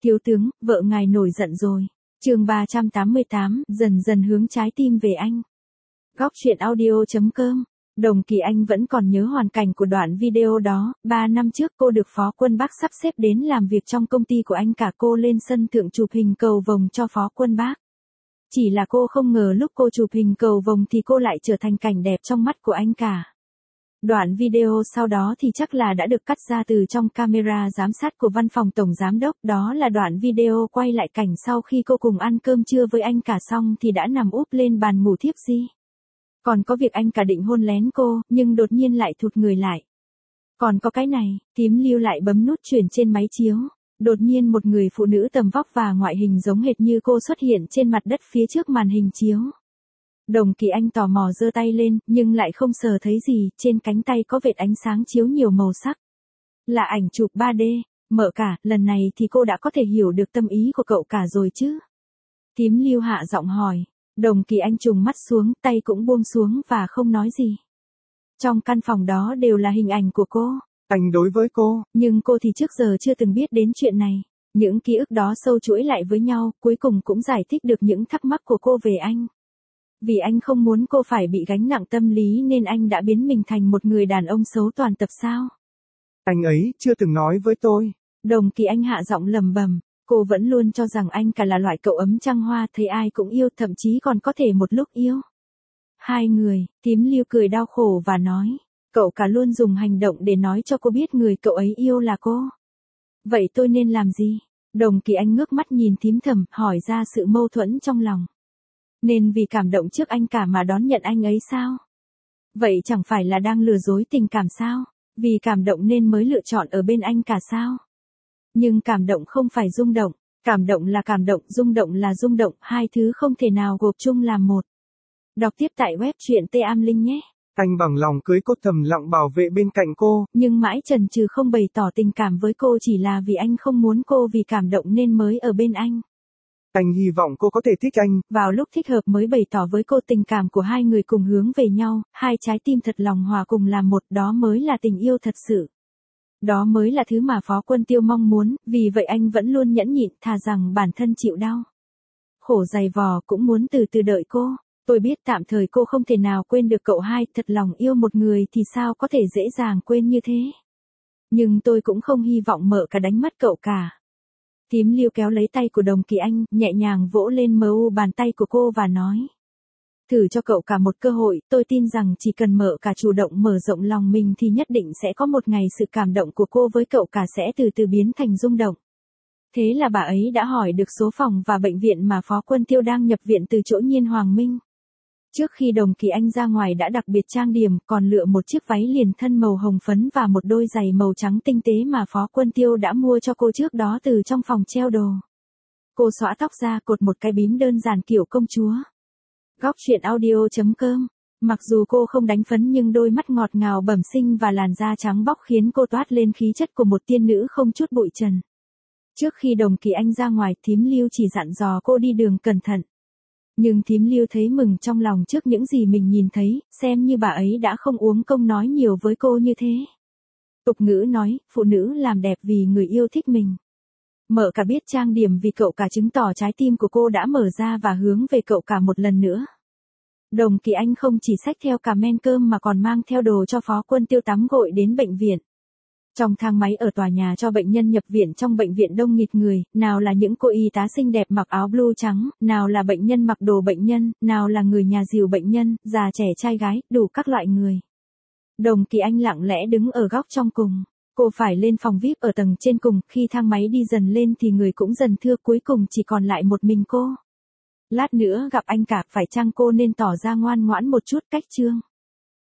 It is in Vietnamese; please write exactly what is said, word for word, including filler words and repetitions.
Thiếu tướng, vợ ngài nổi giận rồi. Chương ba trăm tám mươi tám, dần dần hướng trái tim về anh. Góc truyện audio chấm com. Đồng Kỳ Anh vẫn còn nhớ hoàn cảnh của đoạn video đó, ba năm trước cô được Phó Quân Bác sắp xếp đến làm việc trong công ty của anh cả, cô lên sân thượng chụp hình cầu vồng cho Phó Quân Bác. Chỉ là cô không ngờ lúc cô chụp hình cầu vồng thì cô lại trở thành cảnh đẹp trong mắt của anh cả. Đoạn video sau đó thì chắc là đã được cắt ra từ trong camera giám sát của văn phòng tổng giám đốc, đó là đoạn video quay lại cảnh sau khi cô cùng ăn cơm trưa với anh cả xong thì đã nằm úp lên bàn ngủ thiếp đi. Còn có việc anh cả định hôn lén cô, nhưng đột nhiên lại thụt người lại. Còn có cái này, Tím Lưu lại bấm nút chuyển trên máy chiếu. Đột nhiên một người phụ nữ tầm vóc và ngoại hình giống hệt như cô xuất hiện trên mặt đất phía trước màn hình chiếu. Đồng Kỳ Anh tò mò giơ tay lên, nhưng lại không sờ thấy gì, trên cánh tay có vệt ánh sáng chiếu nhiều màu sắc. Là ảnh chụp ba D, Mợ cả, lần này thì cô đã có thể hiểu được tâm ý của cậu cả rồi chứ? Tím Lưu hạ giọng hỏi. Đồng Kỳ Anh trùng mắt xuống, tay cũng buông xuống và không nói gì. Trong căn phòng đó đều là hình ảnh của cô. Anh đối với cô. Nhưng cô thì trước giờ chưa từng biết đến chuyện này. Những ký ức đó sâu chuỗi lại với nhau, cuối cùng cũng giải thích được những thắc mắc của cô về anh. Vì anh không muốn cô phải bị gánh nặng tâm lý nên anh đã biến mình thành một người đàn ông xấu toàn tập sao? Anh ấy chưa từng nói với tôi. Đồng Kỳ Anh hạ giọng lầm bầm. Cô vẫn luôn cho rằng anh cả là loại cậu ấm trăng hoa, thấy ai cũng yêu, thậm chí còn có thể một lúc yêu. Hai người, Tím Lưu cười đau khổ và nói, cậu cả luôn dùng hành động để nói cho cô biết người cậu ấy yêu là cô. Vậy tôi nên làm gì? Đồng Kỳ Anh ngước mắt nhìn Tím Thầm, hỏi ra sự mâu thuẫn trong lòng. Nên vì cảm động trước anh cả mà đón nhận anh ấy sao? Vậy chẳng phải là đang lừa dối tình cảm sao? Vì cảm động nên mới lựa chọn ở bên anh cả sao? Nhưng cảm động không phải rung động, cảm động là cảm động, rung động là rung động, hai thứ không thể nào gộp chung làm một. Đọc tiếp tại web truyện T Am Linh nhé. Anh bằng lòng cưới cô, thầm lặng bảo vệ bên cạnh cô. Nhưng mãi chần chừ không bày tỏ tình cảm với cô, chỉ là vì anh không muốn cô vì cảm động nên mới ở bên anh. Anh hy vọng cô có thể thích anh. Vào lúc thích hợp mới bày tỏ với cô tình cảm của hai người cùng hướng về nhau, hai trái tim thật lòng hòa cùng làm một, đó mới là tình yêu thật sự. Đó mới là thứ mà Phó Quân Tiêu mong muốn, vì vậy anh vẫn luôn nhẫn nhịn, thà rằng bản thân chịu đau. Khổ dày vò cũng muốn từ từ đợi cô. Tôi biết tạm thời cô không thể nào quên được cậu hai, thật lòng yêu một người thì sao có thể dễ dàng quên như thế. Nhưng tôi cũng không hy vọng Mợ cả đánh mất cậu cả. Tím Lưu kéo lấy tay của Đồng Kỳ Anh, nhẹ nhàng vỗ lên mờ u bàn tay của cô và nói. Thử cho cậu cả một cơ hội, tôi tin rằng chỉ cần Mợ cả chủ động mở rộng lòng mình thì nhất định sẽ có một ngày sự cảm động của cô với cậu cả sẽ từ từ biến thành rung động. Thế là bà ấy đã hỏi được số phòng và bệnh viện mà Phó Quân Tiêu đang nhập viện từ chỗ Nhiên Hoàng Minh. Trước khi Đồng Kỳ Anh ra ngoài đã đặc biệt trang điểm, còn lựa một chiếc váy liền thân màu hồng phấn và một đôi giày màu trắng tinh tế mà Phó Quân Tiêu đã mua cho cô trước đó từ trong phòng treo đồ. Cô xõa tóc ra, cột một cái bím đơn giản kiểu công chúa. Góc truyện audio chấm com. Mặc dù cô không đánh phấn nhưng đôi mắt ngọt ngào bẩm sinh và làn da trắng bóc khiến cô toát lên khí chất của một tiên nữ không chút bụi trần. Trước khi Đồng Kỳ Anh ra ngoài, Thím Lưu chỉ dặn dò cô đi đường cẩn thận. Nhưng Thím Lưu thấy mừng trong lòng trước những gì mình nhìn thấy, xem như bà ấy đã không uống công nói nhiều với cô như thế. Tục ngữ nói, phụ nữ làm đẹp vì người yêu thích mình. Mợ cả biết trang điểm vì cậu cả chứng tỏ trái tim của cô đã mở ra và hướng về cậu cả một lần nữa. Đồng Kỳ Anh không chỉ xách theo cả men cơm mà còn mang theo đồ cho Phó Quân Tiêu tắm gội đến bệnh viện. Trong thang máy ở tòa nhà cho bệnh nhân nhập viện trong bệnh viện đông nghịt người, nào là những cô y tá xinh đẹp mặc áo blue trắng, nào là bệnh nhân mặc đồ bệnh nhân, nào là người nhà dìu bệnh nhân, già trẻ trai gái, đủ các loại người. Đồng Kỳ Anh lặng lẽ đứng ở góc trong cùng. Cô phải lên phòng vi ai pi ở tầng trên cùng, khi thang máy đi dần lên thì người cũng dần thưa, cuối cùng chỉ còn lại một mình cô. Lát nữa gặp anh cả, phải chăng cô nên tỏ ra ngoan ngoãn một chút cách chương?